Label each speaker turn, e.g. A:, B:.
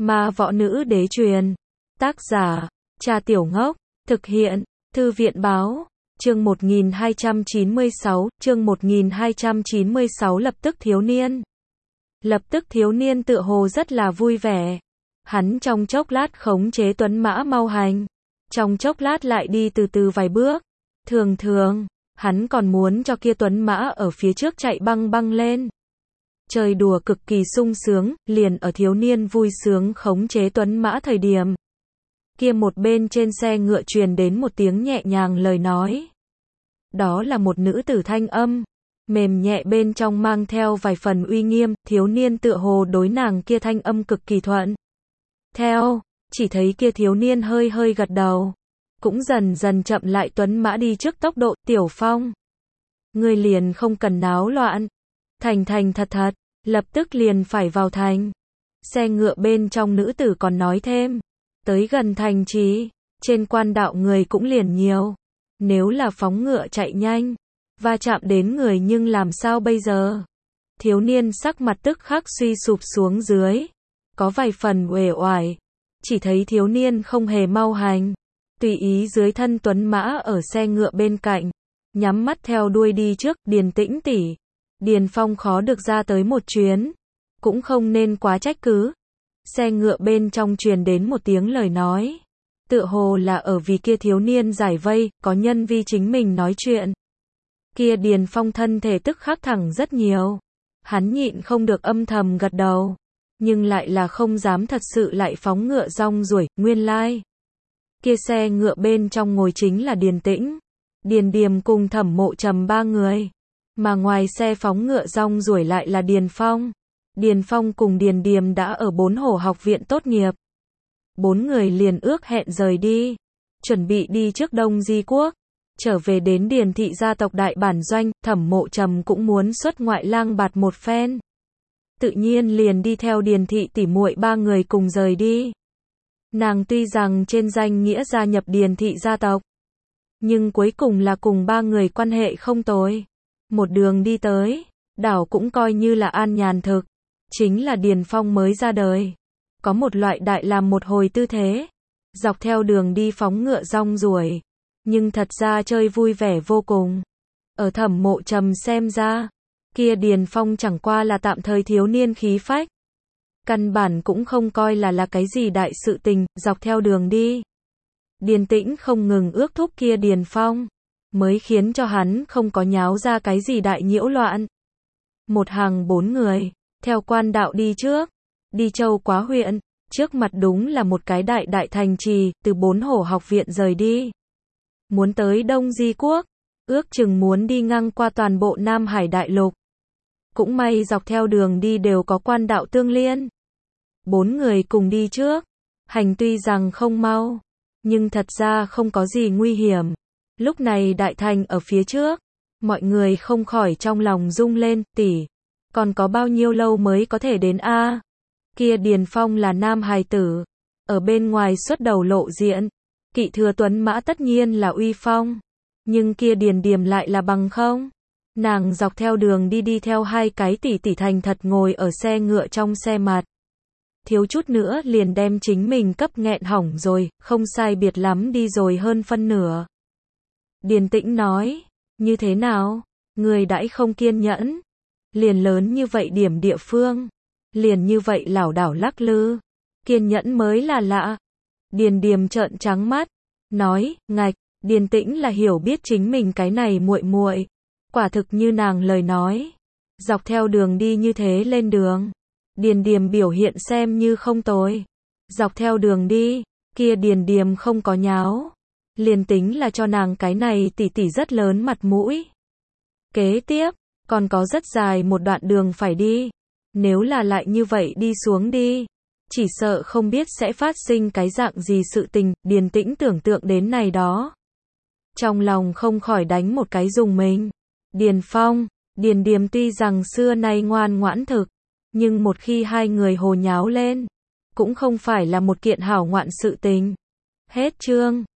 A: Ma võ nữ đế truyền. Tác giả, Cha Tiểu Ngốc. Thực hiện, Thư viện báo. Chương 1296, chương 1296 lập tức thiếu niên. Lập tức thiếu niên tựa hồ rất là vui vẻ. Hắn trong chốc lát khống chế tuấn mã mau hành. Trong chốc lát lại đi từ từ vài bước. Thường thường, hắn còn muốn cho kia tuấn mã ở phía trước chạy băng băng lên. Chơi đùa cực kỳ sung sướng, liền ở thiếu niên vui sướng khống chế tuấn mã thời điểm. Kia một bên trên xe ngựa truyền đến một tiếng nhẹ nhàng lời nói. Đó là một nữ tử thanh âm, mềm nhẹ bên trong mang theo vài phần uy nghiêm, thiếu niên tựa hồ đối nàng kia thanh âm cực kỳ thuận. Theo, chỉ thấy kia thiếu niên hơi hơi gật đầu, cũng dần dần chậm lại tuấn mã đi trước tốc độ. Tiểu Phong, ngươi liền không cần náo loạn, thành thành thật thật, lập tức liền phải vào thành. Xe ngựa bên trong nữ tử còn nói thêm, tới gần thành trì, trên quan đạo người cũng liền nhiều, nếu là phóng ngựa chạy nhanh, va chạm đến người nhưng làm sao bây giờ? Thiếu niên sắc mặt tức khắc suy sụp xuống dưới, có vài phần uể oải, chỉ thấy thiếu niên không hề mau hành, tùy ý dưới thân tuấn mã ở xe ngựa bên cạnh, nhắm mắt theo đuôi đi trước. Điền Tĩnh tỷ, Điền Phong khó được ra tới một chuyến, cũng không nên quá trách cứ. Xe ngựa bên trong truyền đến một tiếng lời nói, tựa hồ là ở vì kia thiếu niên giải vây, có nhân vi chính mình nói chuyện. Kia Điền Phong thân thể tức khắc thẳng rất nhiều, hắn nhịn không được âm thầm gật đầu, nhưng lại là không dám thật sự lại phóng ngựa rong ruổi. Nguyên lai, kia xe ngựa bên trong ngồi chính là Điền Tĩnh, Điền Điềm cùng Thẩm Mộ Trầm ba người, mà ngoài xe phóng ngựa rong ruổi lại là Điền Phong. Điền Phong cùng Điền Điềm đã ở Bốn Hổ học viện tốt nghiệp. Bốn người liền ước hẹn rời đi, chuẩn bị đi trước Đông Di Quốc, trở về đến Điền thị gia tộc đại bản doanh. Thẩm Mộ Trầm cũng muốn xuất ngoại lang bạt một phen, tự nhiên liền đi theo Điền thị tỷ muội ba người cùng rời đi. Nàng tuy rằng trên danh nghĩa gia nhập Điền thị gia tộc, nhưng cuối cùng là cùng ba người quan hệ không tồi. Một đường đi tới, đảo cũng coi như là an nhàn thực. Chính là Điền Phong mới ra đời, có một loại đại làm một hồi tư thế. Dọc theo đường đi phóng ngựa rong ruổi, nhưng thật ra chơi vui vẻ vô cùng. Ở Thẩm Mộ Trầm xem ra, kia Điền Phong chẳng qua là tạm thời thiếu niên khí phách, căn bản cũng không coi là cái gì đại sự tình. Dọc theo đường đi, Điền Tĩnh không ngừng ước thúc kia Điền Phong, mới khiến cho hắn không có nháo ra cái gì đại nhiễu loạn. Một hàng bốn người, theo quan đạo đi trước, đi Châu Quá huyện, trước mặt đúng là một cái đại thành trì. Từ Bốn Hổ học viện rời đi, muốn tới Đông Di Quốc, ước chừng muốn đi ngang qua toàn bộ Nam Hải đại lục. Cũng may dọc theo đường đi đều có quan đạo tương liên. Bốn người cùng đi trước, hành tuy rằng không mau, nhưng thật ra không có gì nguy hiểm. Lúc này đại thành ở phía trước, mọi người không khỏi trong lòng rung lên. Tỷ, còn có bao nhiêu lâu mới có thể đến a? Kia Điền Phong là nam hài tử, ở bên ngoài xuất đầu lộ diện, kỵ thừa tuấn mã tất nhiên là uy phong, nhưng kia Điền Điềm lại là bằng không. Nàng dọc theo đường đi theo hai cái tỷ tỷ thành thật ngồi ở xe ngựa trong xe mặt, thiếu chút nữa liền đem chính mình cấp nghẹn hỏng rồi, không sai biệt lắm đi rồi hơn phân nửa. Điền Tĩnh nói, như thế nào, người đãi không kiên nhẫn, liền lớn như vậy điểm địa phương, liền như vậy lảo đảo lắc lư, kiên nhẫn mới là lạ. Điền Điềm trợn trắng mắt, nói, ngạch. Điền Tĩnh là hiểu biết chính mình cái này muội muội, quả thực như nàng lời nói, dọc theo đường đi như thế lên đường, Điền Điềm biểu hiện xem như không tồi. Dọc theo đường đi, kia Điền Điềm không có nháo, liền tính là cho nàng cái này tỷ tỷ rất lớn mặt mũi. Kế tiếp, còn có rất dài một đoạn đường phải đi, nếu là lại như vậy đi xuống đi, chỉ sợ không biết sẽ phát sinh cái dạng gì sự tình. Điền Tĩnh tưởng tượng đến này đó, trong lòng không khỏi đánh một cái rùng mình. Điền Phong, Điền Điềm tuy rằng xưa nay ngoan ngoãn thực, nhưng một khi hai người hồ nháo lên, cũng không phải là một kiện hảo ngoạn sự tình. Hết chương.